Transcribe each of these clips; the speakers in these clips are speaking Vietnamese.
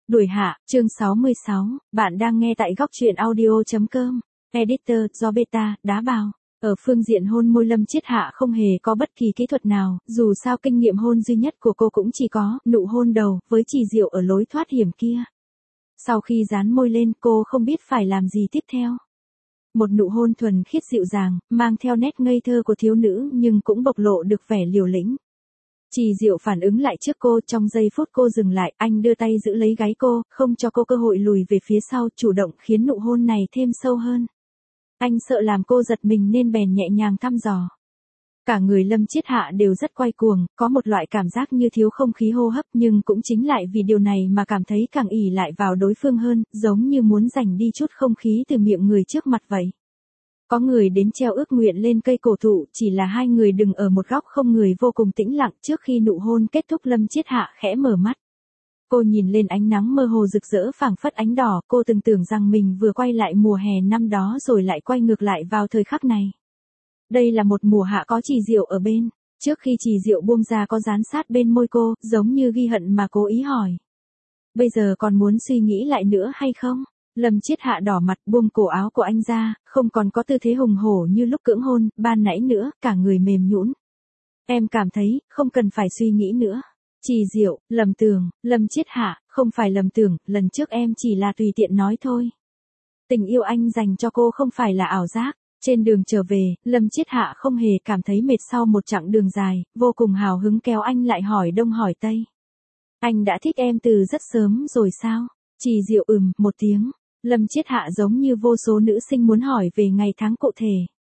Đuổi hạ, chương 66, bạn đang nghe tại góc truyện audio.com. Editor, do Beta, đá bào. Ở phương diện hôn môi Lâm Chiết Hạ không hề có bất kỳ kỹ thuật nào, dù sao kinh nghiệm hôn duy nhất của cô cũng chỉ có nụ hôn đầu với Trì Diệu ở lối thoát hiểm kia. Sau khi dán môi lên cô không biết phải làm gì tiếp theo. Một nụ hôn thuần khiết dịu dàng, mang theo nét ngây thơ của thiếu nữ nhưng cũng bộc lộ được vẻ liều lĩnh. Trì Diệu phản ứng lại trước cô, trong giây phút cô dừng lại, anh đưa tay giữ lấy gáy cô, không cho cô cơ hội lùi về phía sau, chủ động khiến nụ hôn này thêm sâu hơn. Anh sợ làm cô giật mình nên bèn nhẹ nhàng thăm dò. Cả người Lâm Chiết Hạ đều rất quay cuồng, có một loại cảm giác như thiếu không khí hô hấp, nhưng cũng chính lại vì điều này mà cảm thấy càng ỷ lại vào đối phương hơn, giống như muốn giành đi chút không khí từ miệng người trước mặt vậy. Có người đến treo ước nguyện lên cây cổ thụ, chỉ là hai người đứng ở một góc không người vô cùng tĩnh lặng. Trước khi nụ hôn kết thúc, Lâm Chiết Hạ khẽ mở mắt. Cô nhìn lên ánh nắng mơ hồ rực rỡ phảng phất ánh đỏ, cô từng tưởng rằng mình vừa quay lại mùa hè năm đó rồi lại quay ngược lại vào thời khắc này. Đây là một mùa hạ có Trì Diệu ở bên. Trước khi Trì Diệu buông ra có dán sát bên môi cô, giống như ghi hận mà cố ý hỏi. Bây giờ còn muốn suy nghĩ lại nữa hay không? Lâm Chiết Hạ đỏ mặt buông cổ áo của anh ra, không còn có tư thế hùng hổ như lúc cưỡng hôn, ban nãy nữa, cả người mềm nhũn. Em cảm thấy, không cần phải suy nghĩ nữa. Trì Diệu, lầm tưởng, Lâm Chiết Hạ, không phải lầm tưởng, lần trước em chỉ là tùy tiện nói thôi. Tình yêu anh dành cho cô không phải là ảo giác. Trên đường trở về, Lâm Chiết Hạ không hề cảm thấy mệt sau một chặng đường dài, vô cùng hào hứng kéo anh lại hỏi đông hỏi tây. Anh đã thích em từ rất sớm rồi sao? Trì Diệu một tiếng. Lâm Chiết Hạ giống như vô số nữ sinh muốn hỏi về ngày tháng cụ thể.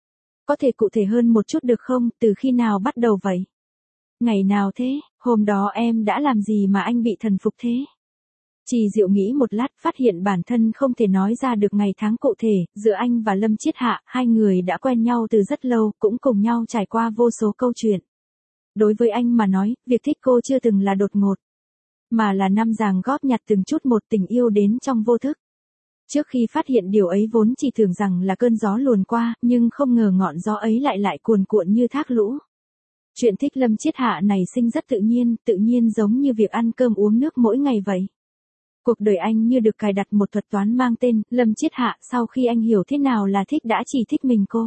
Có thể cụ thể hơn một chút được không, từ khi nào bắt đầu vậy? Ngày nào thế, hôm đó em đã làm gì mà anh bị thần phục thế? Trì Diệu nghĩ một lát, phát hiện bản thân không thể nói ra được ngày tháng cụ thể. Giữa anh và Lâm Chiết Hạ, hai người đã quen nhau từ rất lâu, cũng cùng nhau trải qua vô số câu chuyện. Đối với anh mà nói, việc thích cô chưa từng là đột ngột, mà là năm dàng góp nhặt từng chút một, tình yêu đến trong vô thức. Trước khi phát hiện điều ấy vốn chỉ tưởng rằng là cơn gió luồn qua, nhưng không ngờ ngọn gió ấy lại cuồn cuộn như thác lũ. Chuyện thích Lâm Chiết Hạ này sinh rất tự nhiên giống như việc ăn cơm uống nước mỗi ngày vậy. Cuộc đời anh như được cài đặt một thuật toán mang tên Lâm Chiết Hạ. Sau khi anh hiểu thế nào là thích đã chỉ thích mình cô.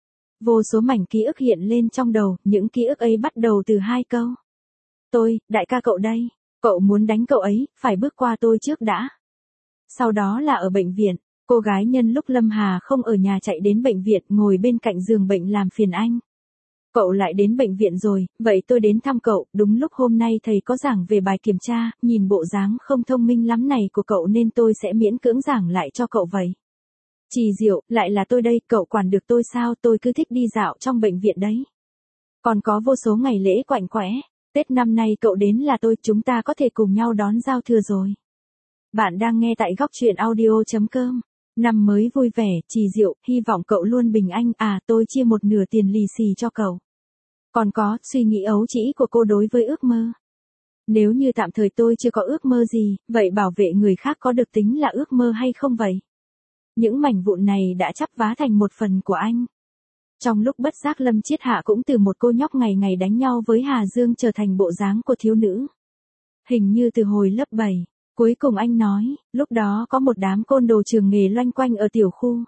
Vô số mảnh ký ức hiện lên trong đầu, những ký ức ấy bắt đầu từ hai câu. Tôi, đại ca cậu đây, cậu muốn đánh cậu ấy, phải bước qua tôi trước đã. Sau đó là ở bệnh viện, cô gái nhân lúc Lâm Hà không ở nhà chạy đến bệnh viện ngồi bên cạnh giường bệnh làm phiền anh. Cậu lại đến bệnh viện rồi, vậy tôi đến thăm cậu, đúng lúc hôm nay thầy có giảng về bài kiểm tra, nhìn bộ dáng không thông minh lắm này của cậu nên tôi sẽ miễn cưỡng giảng lại cho cậu vậy. Trì Diệu, lại là tôi đây, cậu quản được tôi sao, tôi cứ thích đi dạo trong bệnh viện đấy. Còn có vô số ngày lễ quạnh quẽ, Tết năm nay cậu đến là chúng ta có thể cùng nhau đón giao thừa rồi. Bạn đang nghe tại góc truyện audio.com. Năm mới vui vẻ, Trì Diệu, hy vọng cậu luôn bình an. Tôi chia một nửa tiền lì xì cho cậu. Còn có, suy nghĩ ấu trĩ của cô đối với ước mơ. Nếu như tạm thời tôi chưa có ước mơ gì, vậy bảo vệ người khác có được tính là ước mơ hay không vậy? Những mảnh vụn này đã chắp vá thành một phần của anh. Trong lúc bất giác Lâm Chiết Hạ cũng từ một cô nhóc ngày ngày đánh nhau với Hà Dương trở thành bộ dáng của thiếu nữ. Hình như từ hồi lớp 7. Cuối cùng anh nói, lúc đó có một đám côn đồ trường nghề loanh quanh ở tiểu khu.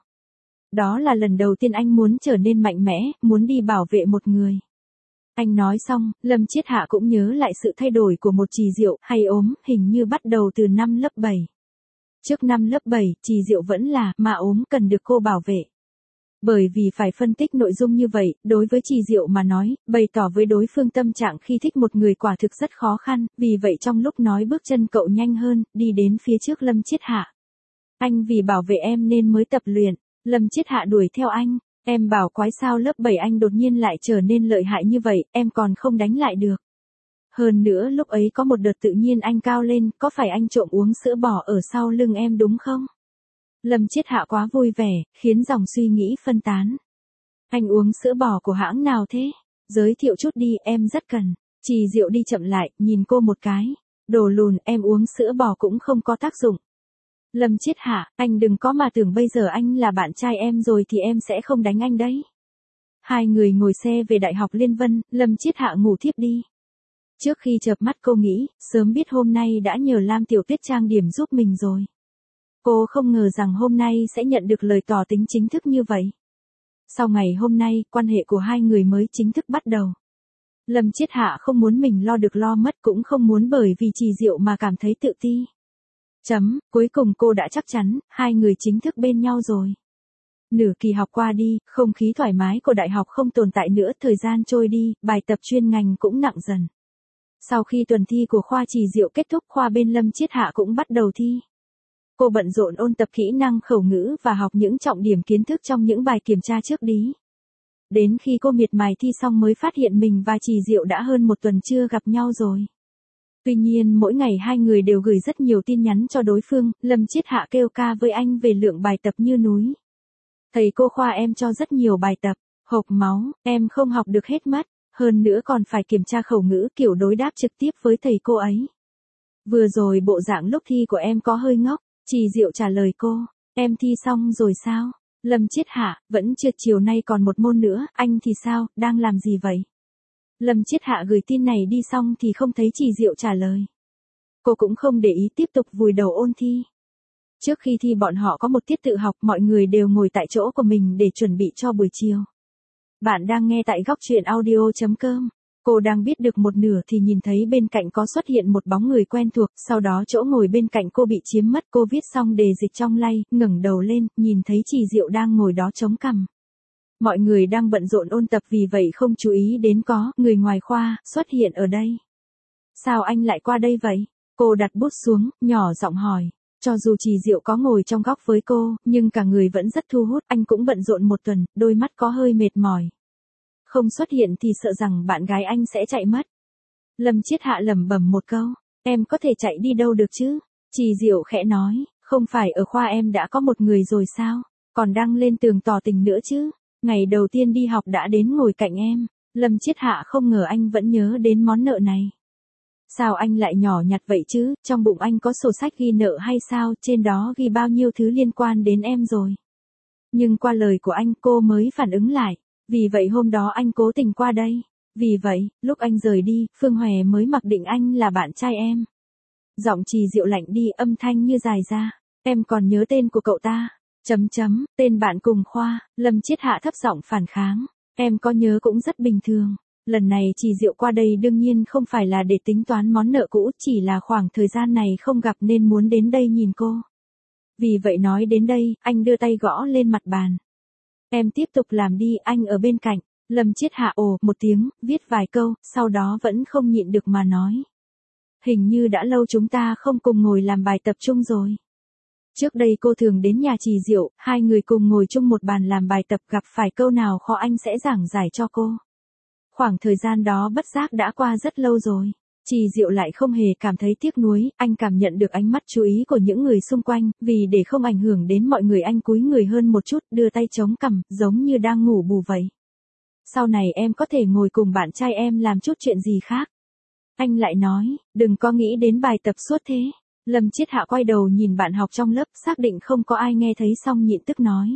Đó là lần đầu tiên anh muốn trở nên mạnh mẽ, muốn đi bảo vệ một người. Anh nói xong, Lâm Chiết Hạ cũng nhớ lại sự thay đổi của một Trì Diệu hay ốm, hình như bắt đầu từ năm lớp 7. Trước năm lớp 7, Trì Diệu vẫn là mà ốm cần được cô bảo vệ. Bởi vì phải phân tích nội dung như vậy, đối với Trì Diệu mà nói, bày tỏ với đối phương tâm trạng khi thích một người quả thực rất khó khăn, vì vậy trong lúc nói bước chân cậu nhanh hơn, đi đến phía trước Lâm Chiết Hạ. Anh vì bảo vệ em nên mới tập luyện. Lâm Chiết Hạ đuổi theo anh. Em bảo quái sao lớp 7 anh đột nhiên lại trở nên lợi hại như vậy, em còn không đánh lại được. Hơn nữa lúc ấy có một đợt tự nhiên anh cao lên, có phải anh trộm uống sữa bò ở sau lưng em đúng không? Lâm Chiết Hạ quá vui vẻ, khiến dòng suy nghĩ phân tán. Anh uống sữa bò của hãng nào thế? Giới thiệu chút đi, em rất cần. Trì Diệu đi chậm lại, nhìn cô một cái. Đồ lùn, em uống sữa bò cũng không có tác dụng. Lâm Chiết Hạ, anh đừng có mà tưởng bây giờ anh là bạn trai em rồi thì em sẽ không đánh anh đấy. Hai người ngồi xe về Đại học Liên Vân, Lâm Chiết Hạ ngủ thiếp đi. Trước khi chợp mắt cô nghĩ, sớm biết hôm nay đã nhờ Lam Tiểu Tuyết trang điểm giúp mình rồi. Cô không ngờ rằng hôm nay sẽ nhận được lời tỏ tình chính thức như vậy. Sau ngày hôm nay, quan hệ của hai người mới chính thức bắt đầu. Lâm Chiết Hạ không muốn mình lo được lo mất, cũng không muốn bởi vì Trì Diệu mà cảm thấy tự ti. Cuối cùng cô đã chắc chắn, hai người chính thức bên nhau rồi. Nửa kỳ học qua đi, không khí thoải mái của đại học không tồn tại nữa, thời gian trôi đi, bài tập chuyên ngành cũng nặng dần. Sau khi tuần thi của khoa Trì Diệu kết thúc, khoa bên Lâm Chiết Hạ cũng bắt đầu thi. Cô bận rộn ôn tập kỹ năng khẩu ngữ và học những trọng điểm kiến thức trong những bài kiểm tra trước đi. Đến khi cô miệt mài thi xong mới phát hiện mình và Trì Diệu đã hơn một tuần chưa gặp nhau rồi. Tuy nhiên mỗi ngày hai người đều gửi rất nhiều tin nhắn cho đối phương, Lâm Chiết Hạ kêu ca với anh về lượng bài tập như núi. Thầy cô khoa em cho rất nhiều bài tập, hộc máu, em không học được hết mất, hơn nữa còn phải kiểm tra khẩu ngữ kiểu đối đáp trực tiếp với thầy cô ấy. Vừa rồi bộ dạng lúc thi của em có hơi ngốc, Trì Diệu trả lời cô, em thi xong rồi sao? Lâm Chiết Hạ, vẫn chưa, chiều nay còn một môn nữa, anh thì sao, đang làm gì vậy? Lâm Chiết Hạ gửi tin này đi xong thì không thấy Trì Diệu trả lời. Cô cũng không để ý, tiếp tục vùi đầu ôn thi. Trước khi thi bọn họ có một tiết tự học, mọi người đều ngồi tại chỗ của mình để chuẩn bị cho buổi chiều. Bạn đang nghe tại góc truyện audio.com. Cô đang viết được một nửa thì nhìn thấy bên cạnh có xuất hiện một bóng người quen thuộc, sau đó chỗ ngồi bên cạnh cô bị chiếm mất. Cô viết xong đề dịch trong lay, ngẩng đầu lên, nhìn thấy Trì Diệu đang ngồi đó chống cằm. Mọi người đang bận rộn ôn tập vì vậy không chú ý đến có người ngoài khoa xuất hiện ở đây. Sao anh lại qua đây vậy? Cô đặt bút xuống, nhỏ giọng hỏi. Cho dù Trì Diệu có ngồi trong góc với cô, nhưng cả người vẫn rất thu hút. Anh cũng bận rộn một tuần, đôi mắt có hơi mệt mỏi. Không xuất hiện thì sợ rằng bạn gái anh sẽ chạy mất. Lâm Chiết Hạ lẩm bẩm một câu, em có thể chạy đi đâu được chứ? Trì Diệu khẽ nói, không phải ở khoa em đã có một người rồi sao? Còn đăng lên tường tỏ tình nữa chứ? Ngày đầu tiên đi học đã đến ngồi cạnh em. Lâm Chiết Hạ không ngờ anh vẫn nhớ đến món nợ này. Sao anh lại nhỏ nhặt vậy chứ? Trong bụng anh có sổ sách ghi nợ hay sao? Trên đó ghi bao nhiêu thứ liên quan đến em rồi. Nhưng qua lời của anh cô mới phản ứng lại. Vì vậy hôm đó anh cố tình qua đây. Vì vậy, lúc anh rời đi, Phương Hòe mới mặc định anh là bạn trai em. Giọng Trì Diệu lạnh đi, âm thanh như dài ra. Em còn nhớ tên của cậu ta? Tên bạn cùng khoa. Lâm Chiết Hạ thấp giọng phản kháng. Em có nhớ cũng rất bình thường. Lần này Trì Diệu qua đây đương nhiên không phải là để tính toán món nợ cũ, chỉ là khoảng thời gian này không gặp nên muốn đến đây nhìn cô. Vì vậy nói đến đây, anh đưa tay gõ lên mặt bàn. Em tiếp tục làm đi, anh ở bên cạnh. Lâm Chiết Hạ ồ một tiếng, viết vài câu, sau đó vẫn không nhịn được mà nói. Hình như đã lâu chúng ta không cùng ngồi làm bài tập chung rồi. Trước đây cô thường đến nhà Trì Diệu, hai người cùng ngồi chung một bàn làm bài tập, gặp phải câu nào khó anh sẽ giảng giải cho cô. Khoảng thời gian đó bất giác đã qua rất lâu rồi. Trì Diệu lại không hề cảm thấy tiếc nuối, anh cảm nhận được ánh mắt chú ý của những người xung quanh, vì để không ảnh hưởng đến mọi người anh cúi người hơn một chút, đưa tay chống cằm, giống như đang ngủ bù vậy. Sau này em có thể ngồi cùng bạn trai em làm chút chuyện gì khác. Anh lại nói, đừng có nghĩ đến bài tập suốt thế. Lâm Chiết Hạ quay đầu nhìn bạn học trong lớp, xác định không có ai nghe thấy xong nhịn tức nói.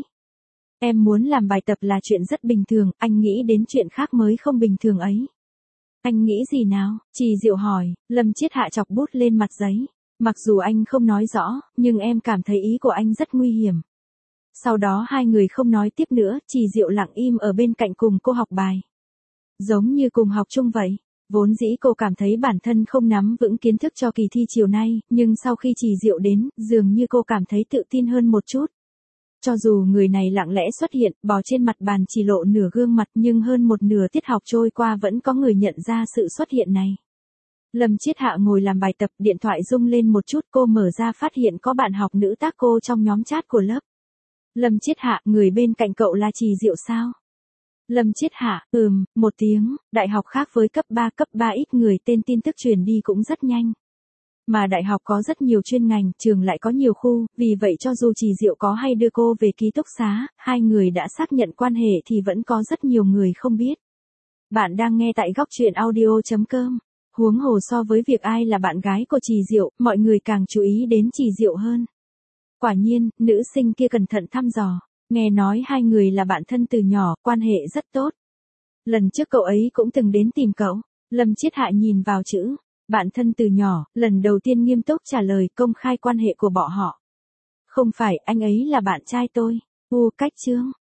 Em muốn làm bài tập là chuyện rất bình thường, anh nghĩ đến chuyện khác mới không bình thường ấy. Anh nghĩ gì nào? Trì Diệu hỏi. Lâm Chiết Hạ chọc bút lên mặt giấy. Mặc dù anh không nói rõ, nhưng em cảm thấy ý của anh rất nguy hiểm. Sau đó hai người không nói tiếp nữa, Trì Diệu lặng im ở bên cạnh cùng cô học bài. Giống như cùng học chung vậy. Vốn dĩ cô cảm thấy bản thân không nắm vững kiến thức cho kỳ thi chiều nay, nhưng sau khi Trì Diệu đến, dường như cô cảm thấy tự tin hơn một chút. Cho dù người này lặng lẽ xuất hiện, bò trên mặt bàn chỉ lộ nửa gương mặt, nhưng hơn một nửa tiết học trôi qua vẫn có người nhận ra sự xuất hiện này. Lâm Chiết Hạ ngồi làm bài tập, điện thoại rung lên một chút, cô mở ra phát hiện có bạn học nữ tác cô trong nhóm chat của lớp. Lâm Chiết Hạ, người bên cạnh cậu là Trì Diệu sao? Lâm Chiết Hạ, một tiếng, đại học khác với cấp 3 ít người, tên tin tức truyền đi cũng rất nhanh. Mà đại học có rất nhiều chuyên ngành, trường lại có nhiều khu, vì vậy cho dù Trì Diệu có hay đưa cô về ký túc xá, hai người đã xác nhận quan hệ thì vẫn có rất nhiều người không biết. Bạn đang nghe tại góc truyện audio.com. Huống hồ so với việc ai là bạn gái của Trì Diệu, mọi người càng chú ý đến Trì Diệu hơn. Quả nhiên, nữ sinh kia cẩn thận thăm dò. Nghe nói hai người là bạn thân từ nhỏ, quan hệ rất tốt. Lần trước cậu ấy cũng từng đến tìm cậu. Lâm Chiết Hạ nhìn vào chữ, bạn thân từ nhỏ, lần đầu tiên nghiêm túc trả lời công khai quan hệ của bọn họ. Không phải, anh ấy là bạn trai tôi. Cách chương.